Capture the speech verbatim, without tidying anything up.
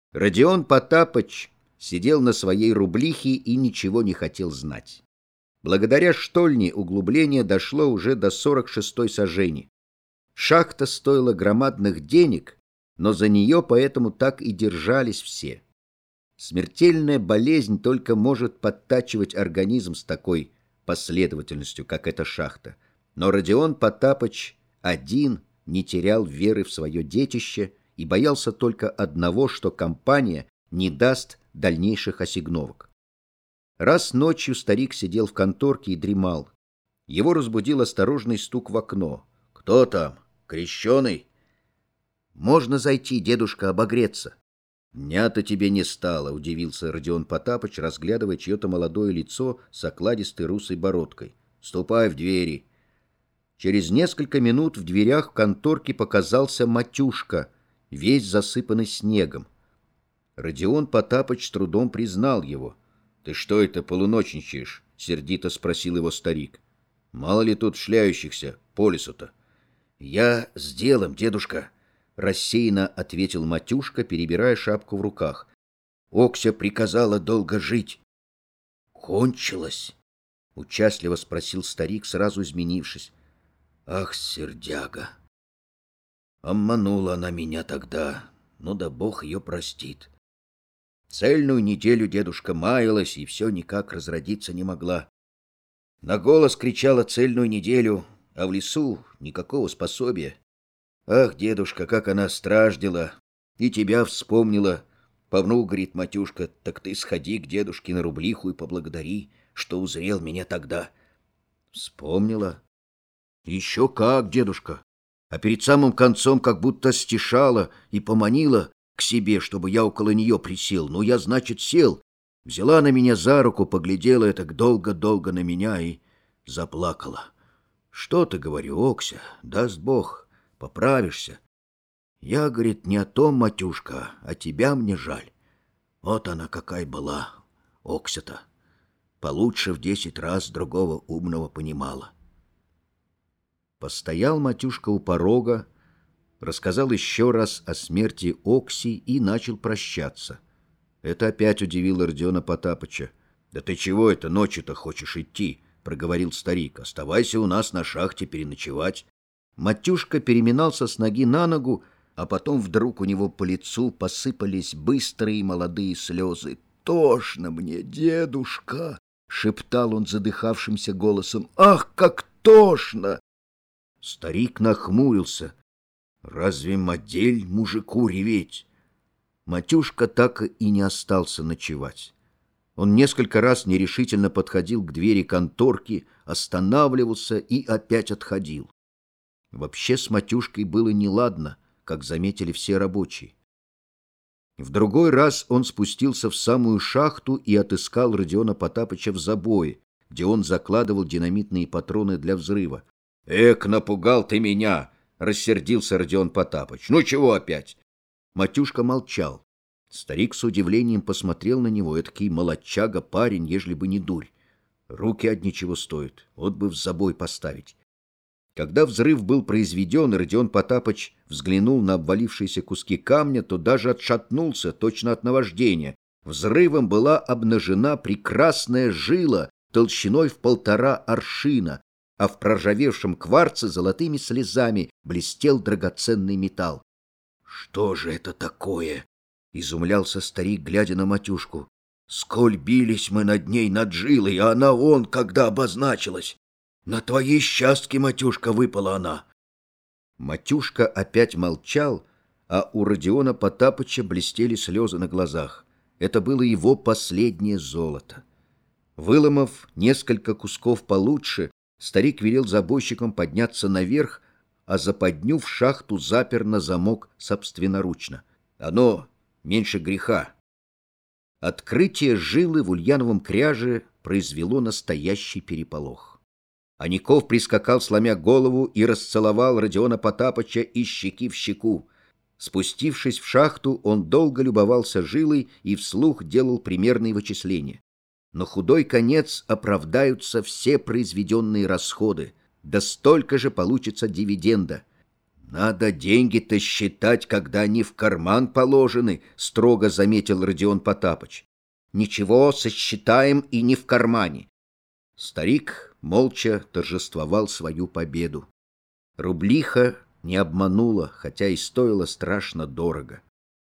Родион Потапыч сидел на своей рублихе и ничего не хотел знать. Благодаря штольне углубление дошло уже до сорок шестой сажени. Шахта стоила громадных денег, но за нее поэтому так и держались все. Смертельная болезнь только может подтачивать организм с такой последовательностью, как эта шахта. Но Родион Потапыч один не терял веры в свое детище и боялся только одного, что компания не даст дальнейших осигновок. Раз ночью старик сидел в конторке и дремал. Его разбудил осторожный стук в окно. «Кто там? Крещеный?» «Можно зайти, дедушка, обогреться». «Дня-то тебе не стало», — удивился Родион Потапыч, разглядывая чье-то молодое лицо с окладистой русой бородкой. «Ступай в двери». Через несколько минут в дверях конторки показался Матюшка, весь засыпанный снегом. Родион Потапыч с трудом признал его. «Ты что это полуночничаешь?» — сердито спросил его старик. «Мало ли тут шляющихся по лесу-то». «Я с делом, дедушка», — рассеянно ответил Матюшка, перебирая шапку в руках. «Окся приказала долго жить». «Кончилось?» — участливо спросил старик, сразу изменившись. «Ах, сердяга! Обманула она меня тогда, ну да Бог ее простит. Цельную неделю дедушка маялась и все никак разродиться не могла. На голос кричала цельную неделю, а в лесу никакого способия. Ах, дедушка, как она страждила, и тебя вспомнила. Повну, говорит Матюшка, так ты сходи к дедушке на рублиху и поблагодари, что узрел меня тогда». «Вспомнила? Еще как, дедушка. А перед самым концом как будто стишала и поманила к себе, чтобы я около нее присел. Ну, я, значит, сел. Взяла на меня за руку, поглядела это долго-долго на меня и заплакала. Что ты, говорю, Окся, даст Бог, поправишься. Я, говорит, не о том, Матюшка, а тебя мне жаль. Вот она какая была, Окся-то. Получше в десять раз другого умного понимала». Постоял Матюшка у порога, рассказал еще раз о смерти Окси и начал прощаться. Это опять удивило Родиона Потапыча. «Да ты чего это ночью-то хочешь идти?» — проговорил старик. «Оставайся у нас на шахте переночевать». Матюшка переминался с ноги на ногу, а потом вдруг у него по лицу посыпались быстрые молодые слезы. «Тошно мне, дедушка!» — шептал он задыхавшимся голосом. «Ах, как тошно!» Старик нахмурился. «Разве модель мужику реветь?» Матюшка так и не остался ночевать. Он несколько раз нерешительно подходил к двери конторки, останавливался и опять отходил. Вообще с Матюшкой было неладно, как заметили все рабочие. В другой раз он спустился в самую шахту и отыскал Родиона Потапыча в забое, где он закладывал динамитные патроны для взрыва. «Эк, напугал ты меня!» — рассердился Родион Потапыч. «Ну чего опять?» Матюшка молчал. Старик с удивлением посмотрел на него. Эдакий молодчага парень, ежели бы не дурь. Руки одни чего стоят, вот бы в забой поставить. Когда взрыв был произведен, и Родион Потапыч взглянул на обвалившиеся куски камня, то даже отшатнулся, точно от наваждения. Взрывом была обнажена прекрасная жила толщиной в полтора аршина, а в проржавевшем кварце золотыми слезами блестел драгоценный металл. «Что же это такое?» — изумлялся старик, глядя на Матюшку. «Сколь бились мы над ней, над жилой, а она вон когда обозначилась. На твои счастки, Матюшка, выпала она». Матюшка опять молчал, а у Родиона Потапыча блестели слезы на глазах. Это было его последнее золото. Выломав несколько кусков получше, старик велел забойщикам подняться наверх, а западню в шахту запер на замок собственноручно. Оно меньше греха. Открытие жилы в Ульяновом кряже произвело настоящий переполох. Аников прискакал, сломя голову, и расцеловал Родиона Потапыча из щеки в щеку. Спустившись в шахту, он долго любовался жилой и вслух делал примерные вычисления. На худой конец оправдаются все произведенные расходы, да столько же получится дивиденда. Надо деньги-то считать, когда они в карман положены, строго заметил Родион Потапыч. Ничего, сосчитаем и не в кармане. Старик молча торжествовал свою победу. Рублиха не обманула, хотя и стоила страшно дорого.